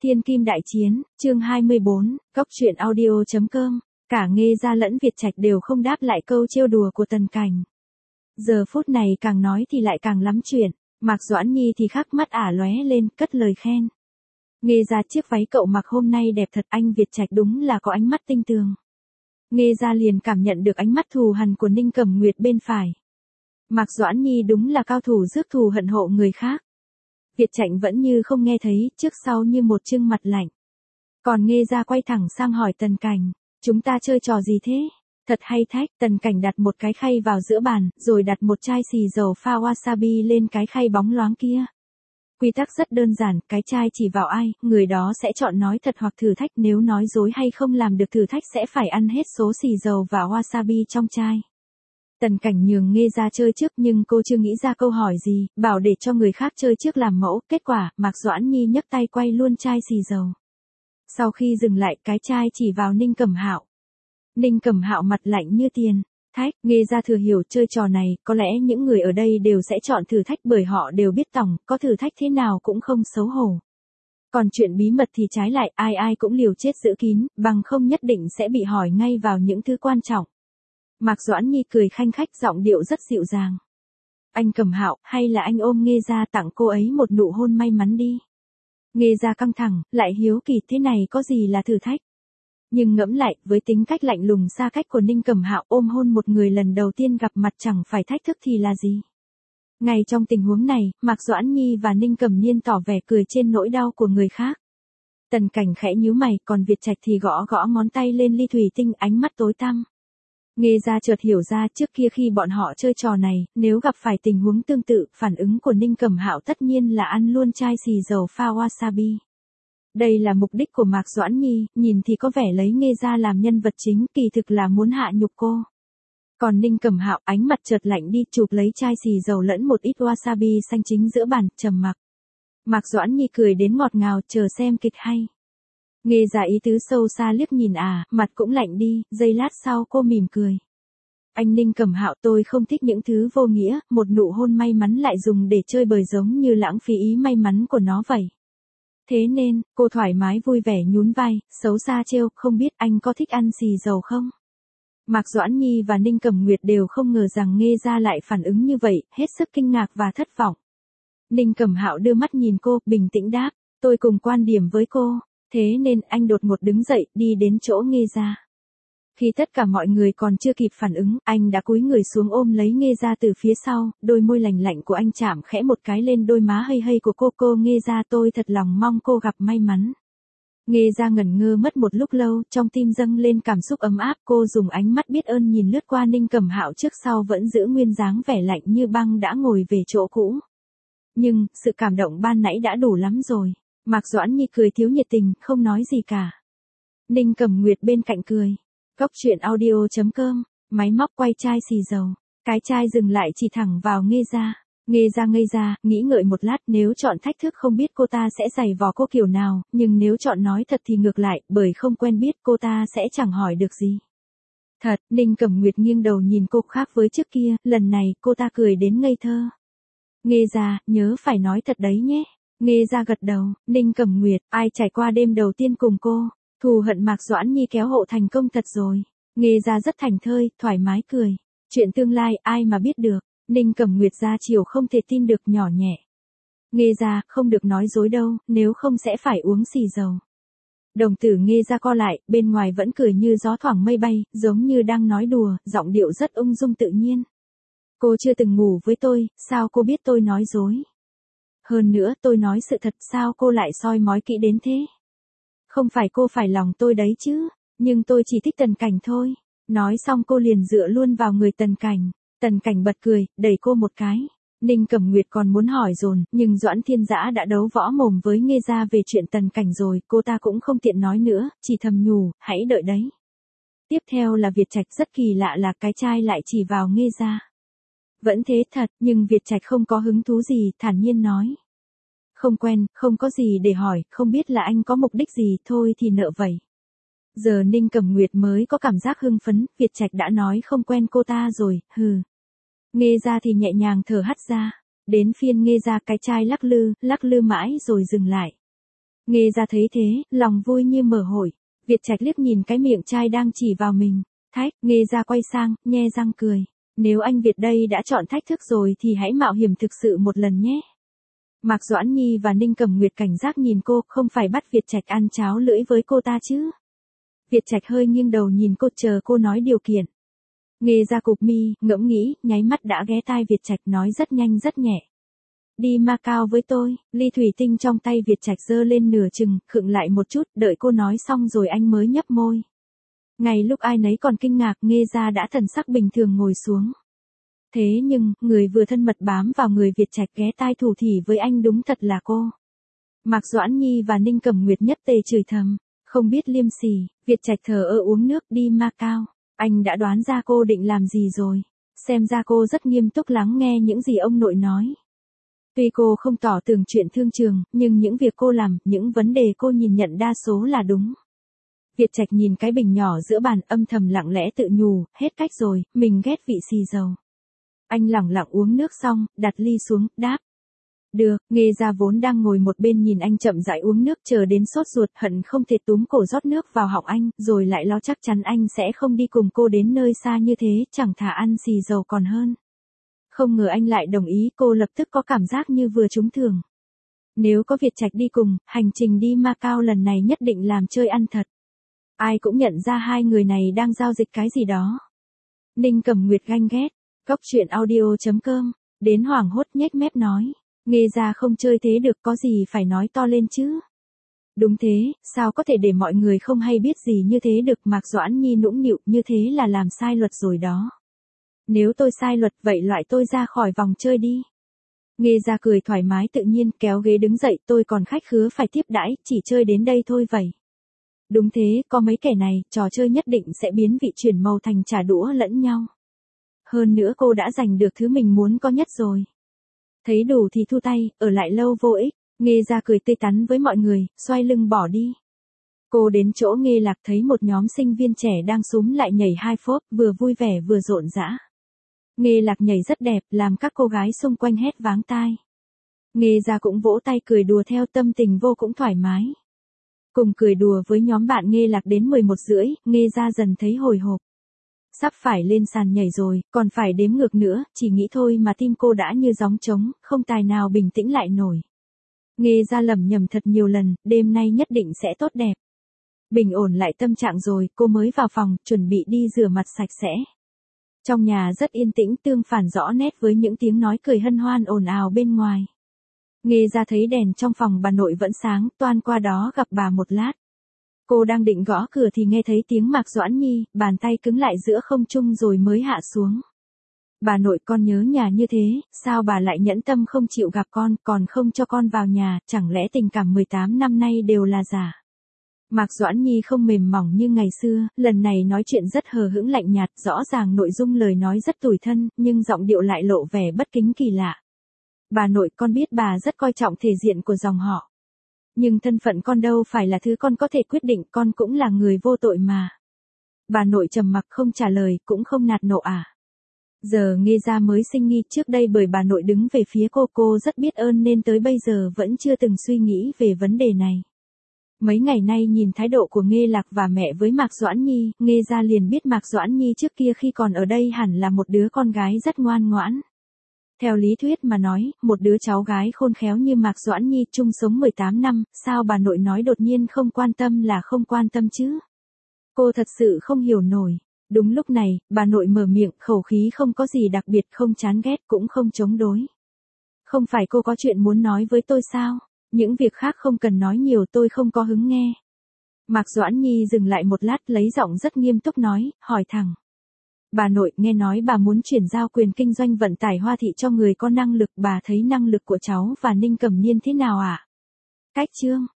Thiên Kim Đại Chiến, chương 24, Cốc truyện audio.com, cả Nghê Gia lẫn Việt Trạch đều không đáp lại câu trêu đùa của Tần Cảnh. Giờ phút này càng nói thì lại càng lắm chuyện, Mạc Doãn Nhi thì khắc mắt ả lóe lên, cất lời khen. Nghê Gia chiếc váy cậu mặc hôm nay đẹp thật, anh Việt Trạch đúng là có ánh mắt tinh tường. Nghê Gia liền cảm nhận được ánh mắt thù hằn của Ninh Cẩm Nguyệt bên phải. Mạc Doãn Nhi đúng là cao thủ rước thù hận hộ người khác. Việt Trạch vẫn như không nghe thấy, trước sau như một trưng mặt lạnh. Còn Nghê Gia quay thẳng sang hỏi Tần Cảnh, chúng ta chơi trò gì thế? Thật hay thách. Tần Cảnh đặt một cái khay vào giữa bàn, rồi đặt một chai xì dầu pha wasabi lên cái khay bóng loáng kia. Quy tắc rất đơn giản, cái chai chỉ vào ai, người đó sẽ chọn nói thật hoặc thử thách, nếu nói dối hay không làm được thử thách sẽ phải ăn hết số xì dầu và wasabi trong chai. Tần Cảnh nhường Nghê Gia chơi trước nhưng cô chưa nghĩ ra câu hỏi gì, bảo để cho người khác chơi trước làm mẫu, kết quả, Mạc Doãn Nhi nhấc tay quay luôn chai xì dầu. Sau khi dừng lại, cái chai chỉ vào Ninh Cẩm Hạo. Ninh Cẩm Hạo mặt lạnh như tiền. Thách, Nghê Gia thừa hiểu chơi trò này, có lẽ những người ở đây đều sẽ chọn thử thách bởi họ đều biết tòng, có thử thách thế nào cũng không xấu hổ. Còn chuyện bí mật thì trái lại, ai ai cũng liều chết giữ kín, bằng không nhất định sẽ bị hỏi ngay vào những thứ quan trọng. Mạc Doãn Nhi cười khanh khách, giọng điệu rất dịu dàng. Anh Cẩm Hạo, hay là anh ôm Nghê Gia tặng cô ấy một nụ hôn may mắn đi. Nghê Gia căng thẳng, lại hiếu kỳ, thế này có gì là thử thách. Nhưng ngẫm lại, với tính cách lạnh lùng xa cách của Ninh Cẩm Hạo, ôm hôn một người lần đầu tiên gặp mặt chẳng phải thách thức thì là gì. Ngay trong tình huống này, Mạc Doãn Nhi và Ninh Cẩm Nhiên tỏ vẻ cười trên nỗi đau của người khác. Tần Cảnh khẽ nhíu mày, còn Việt Trạch thì gõ gõ ngón tay lên ly thủy tinh, ánh mắt tối tăm. Nghê Gia chợt hiểu ra, trước kia khi bọn họ chơi trò này, nếu gặp phải tình huống tương tự, phản ứng của Ninh Cẩm Hạo tất nhiên là ăn luôn chai xì dầu pha wasabi. Đây là mục đích của Mạc Doãn Nhi, nhìn thì có vẻ lấy Nghê Gia làm nhân vật chính, kỳ thực là muốn hạ nhục cô. Còn Ninh Cẩm Hạo ánh mặt chợt lạnh đi, chụp lấy chai xì dầu lẫn một ít wasabi xanh chính giữa bàn, trầm mặc. Mạc Doãn Nhi cười đến ngọt ngào, chờ xem kịch hay. Nghê Gia ý tứ sâu xa liếc nhìn mặt cũng lạnh đi, giây lát sau cô mỉm cười. Anh Ninh Cẩm Hạo, tôi không thích những thứ vô nghĩa, một nụ hôn may mắn lại dùng để chơi bời giống như lãng phí ý may mắn của nó vậy. Thế nên, cô thoải mái vui vẻ nhún vai, xấu xa trêu, không biết anh có thích ăn xì dầu không? Mạc Doãn Nhi và Ninh Cẩm Nguyệt đều không ngờ rằng Nghê Gia lại phản ứng như vậy, hết sức kinh ngạc và thất vọng. Ninh Cẩm Hạo đưa mắt nhìn cô, bình tĩnh đáp, tôi cùng quan điểm với cô. Thế nên anh đột ngột đứng dậy, đi đến chỗ Nghê Gia. Khi tất cả mọi người còn chưa kịp phản ứng, anh đã cúi người xuống ôm lấy Nghê Gia từ phía sau, đôi môi lành lạnh của anh chạm khẽ một cái lên đôi má hây hây của cô Nghê Gia, tôi thật lòng mong cô gặp may mắn. Nghê Gia ngẩn ngơ mất một lúc lâu, trong tim dâng lên cảm xúc ấm áp, cô dùng ánh mắt biết ơn nhìn lướt qua Ninh Cẩm Hạo trước sau vẫn giữ nguyên dáng vẻ lạnh như băng đã ngồi về chỗ cũ. Nhưng, sự cảm động ban nãy đã đủ lắm rồi. Mạc Doãn Nhi cười thiếu nhiệt tình, không nói gì cả. Ninh Cẩm Nguyệt bên cạnh cười. Cốc truyện audio.com, máy móc quay chai xì dầu. Cái chai dừng lại chỉ thẳng vào Nghê Gia. Nghê Gia ngây ra, nghĩ ngợi một lát, nếu chọn thách thức không biết cô ta sẽ giày vò cô kiểu nào, nhưng nếu chọn nói thật thì ngược lại, bởi không quen biết cô ta sẽ chẳng hỏi được gì. Thật, Ninh Cẩm Nguyệt nghiêng đầu nhìn cô, khác với trước kia, lần này cô ta cười đến ngây thơ. Nghê Gia, nhớ phải nói thật đấy nhé. Nghê Gia gật đầu. Ninh Cẩm Nguyệt, ai trải qua đêm đầu tiên cùng cô, thù hận Mạc Doãn Nhi kéo hộ thành công thật rồi. Nghê Gia rất thảnh thơi, thoải mái cười. Chuyện tương lai ai mà biết được. Ninh Cẩm Nguyệt ra chiều không thể tin được, nhỏ nhẹ. Nghê Gia, không được nói dối đâu, nếu không sẽ phải uống xì dầu. Đồng tử Nghê Gia co lại, bên ngoài vẫn cười như gió thoảng mây bay, giống như đang nói đùa, giọng điệu rất ung dung tự nhiên. Cô chưa từng ngủ với tôi, sao cô biết tôi nói dối? Hơn nữa tôi nói sự thật, sao cô lại soi mói kỹ đến thế? Không phải cô phải lòng tôi đấy chứ, nhưng tôi chỉ thích Tần Cảnh thôi. Nói xong cô liền dựa luôn vào người Tần Cảnh. Tần Cảnh bật cười, đẩy cô một cái. Ninh Cẩm Nguyệt còn muốn hỏi dồn, nhưng Doãn Thiên Dã đã đấu võ mồm với Nghê Gia về chuyện Tần Cảnh rồi, cô ta cũng không tiện nói nữa, chỉ thầm nhủ, hãy đợi đấy. Tiếp theo là Việt Trạch, rất kỳ lạ là cái chai lại chỉ vào Nghê Gia. Vẫn thế thật, nhưng Việt Trạch không có hứng thú gì, thản nhiên nói. Không quen, không có gì để hỏi, không biết là anh có mục đích gì, thôi thì nợ vậy. Giờ Ninh Cẩm Nguyệt mới có cảm giác hưng phấn, Việt Trạch đã nói không quen cô ta rồi, hừ. Nghê Gia thì nhẹ nhàng thở hắt ra. Đến phiên Nghê Gia, cái chai lắc lư mãi rồi dừng lại. Nghe ra thấy thế, lòng vui như mở hội. Việt Trạch liếc nhìn cái miệng trai đang chỉ vào mình. Thách, nghe ra quay sang, nhe răng cười. Nếu anh Việt đây đã chọn thách thức rồi thì hãy mạo hiểm thực sự một lần nhé. Mạc Doãn Nhi và Ninh Cẩm Nguyệt cảnh giác nhìn cô, không phải bắt Việt Trạch ăn cháo lưỡi với cô ta chứ. Việt Trạch hơi nghiêng đầu nhìn cô chờ cô nói điều kiện. Nghe ra cụp mi, ngẫm nghĩ, nháy mắt đã ghé tai Việt Trạch nói rất nhanh rất nhẹ. Đi Macau với tôi, ly thủy tinh trong tay Việt Trạch giơ lên nửa chừng, khựng lại một chút, đợi cô nói xong rồi anh mới nhấp môi. Ngay lúc ai nấy còn kinh ngạc, Nghe ra đã thần sắc bình thường ngồi xuống. Thế nhưng, người vừa thân mật bám vào người Việt Trạch ghé tai thủ thỉ với anh đúng thật là cô. Mạc Doãn Nhi và Ninh Cẩm Nguyệt nhất tề chửi thầm, không biết liêm sỉ, Việt Trạch thờ ơ uống nước đi Macau. Anh đã đoán ra cô định làm gì rồi. Xem ra cô rất nghiêm túc lắng nghe những gì ông nội nói. Tuy cô không tỏ tường chuyện thương trường, nhưng những việc cô làm, những vấn đề cô nhìn nhận đa số là đúng. Việt Trạch nhìn cái bình nhỏ giữa bàn âm thầm lặng lẽ tự nhủ, hết cách rồi, mình ghét vị xì dầu. Anh lẳng lặng uống nước xong, đặt ly xuống, đáp. Được, Nghe ra vốn đang ngồi một bên nhìn anh chậm rãi uống nước chờ đến sốt ruột hận không thể túm cổ rót nước vào họng anh, rồi lại lo chắc chắn anh sẽ không đi cùng cô đến nơi xa như thế, chẳng thà ăn xì dầu còn hơn. Không ngờ anh lại đồng ý, cô lập tức có cảm giác như vừa trúng thưởng. Nếu có Việt Trạch đi cùng, hành trình đi Macau lần này nhất định làm chơi ăn thật. Ai cũng nhận ra hai người này đang giao dịch cái gì đó. Ninh Cẩm Nguyệt ganh ghét, Cóc Truyện Audio.com, đến hoảng hốt nhếch mép nói. Nghe ra không chơi thế được, có gì phải nói to lên chứ. Đúng thế, sao có thể để mọi người không hay biết gì như thế được. Mạc Doãn Nhi nũng nịu, như thế là làm sai luật rồi đó. Nếu tôi sai luật vậy loại tôi ra khỏi vòng chơi đi. Nghe ra cười thoải mái tự nhiên kéo ghế đứng dậy, tôi còn khách khứa phải tiếp đãi, chỉ chơi đến đây thôi vậy. Đúng thế, có mấy kẻ này, trò chơi nhất định sẽ biến vị chuyển màu thành trả đũa lẫn nhau. Hơn nữa cô đã giành được thứ mình muốn có nhất rồi. Thấy đủ thì thu tay, ở lại lâu vô ích. Nghe ra cười tươi tắn với mọi người, xoay lưng bỏ đi. Cô đến chỗ Nghe Lạc thấy một nhóm sinh viên trẻ đang xúm lại nhảy hai phốp, vừa vui vẻ vừa rộn rã. Nghe Lạc nhảy rất đẹp, làm các cô gái xung quanh hét váng tai. Nghe ra cũng vỗ tay cười đùa theo, tâm tình vô cũng thoải mái. Cùng cười đùa với nhóm bạn Nghe Lạc đến 11:30, Nghe ra dần thấy hồi hộp. Sắp phải lên sàn nhảy rồi, còn phải đếm ngược nữa, chỉ nghĩ thôi mà tim cô đã như gióng trống, không tài nào bình tĩnh lại nổi. Nghe ra lẩm nhẩm thật nhiều lần, đêm nay nhất định sẽ tốt đẹp. Bình ổn lại tâm trạng rồi, cô mới vào phòng, chuẩn bị đi rửa mặt sạch sẽ. Trong nhà rất yên tĩnh, tương phản rõ nét với những tiếng nói cười hân hoan ồn ào bên ngoài. Nghe ra thấy đèn trong phòng bà nội vẫn sáng, toan qua đó gặp bà một lát. Cô đang định gõ cửa thì nghe thấy tiếng Mạc Doãn Nhi, bàn tay cứng lại giữa không trung rồi mới hạ xuống. Bà nội, con nhớ nhà như thế, sao bà lại nhẫn tâm không chịu gặp con, còn không cho con vào nhà, chẳng lẽ tình cảm 18 năm nay đều là giả? Mạc Doãn Nhi không mềm mỏng như ngày xưa, lần này nói chuyện rất hờ hững lạnh nhạt, rõ ràng nội dung lời nói rất tủi thân, nhưng giọng điệu lại lộ vẻ bất kính kỳ lạ. Bà nội, con biết bà rất coi trọng thể diện của dòng họ. Nhưng thân phận con đâu phải là thứ con có thể quyết định, con cũng là người vô tội mà. Bà nội trầm mặc không trả lời, cũng không nạt nộ à. Giờ Nghe ra mới sinh nghi, trước đây bởi bà nội đứng về phía cô rất biết ơn nên tới bây giờ vẫn chưa từng suy nghĩ về vấn đề này. Mấy ngày nay nhìn thái độ của Nghe Lạc và mẹ với Mạc Doãn Nhi, Nghe ra liền biết Mạc Doãn Nhi trước kia khi còn ở đây hẳn là một đứa con gái rất ngoan ngoãn. Theo lý thuyết mà nói, một đứa cháu gái khôn khéo như Mạc Doãn Nhi chung sống 18 năm, sao bà nội nói đột nhiên không quan tâm là không quan tâm chứ? Cô thật sự không hiểu nổi. Đúng lúc này, bà nội mở miệng, khẩu khí không có gì đặc biệt, không chán ghét cũng không chống đối. Không phải cô có chuyện muốn nói với tôi sao? Những việc khác không cần nói nhiều, tôi không có hứng nghe. Mạc Doãn Nhi dừng lại một lát, lấy giọng rất nghiêm túc nói, hỏi thẳng. Bà nội, nghe nói bà muốn chuyển giao quyền kinh doanh vận tải Hoa Thị cho người có năng lực, bà thấy năng lực của cháu và Ninh Cẩm Niên thế nào ạ? Cách chương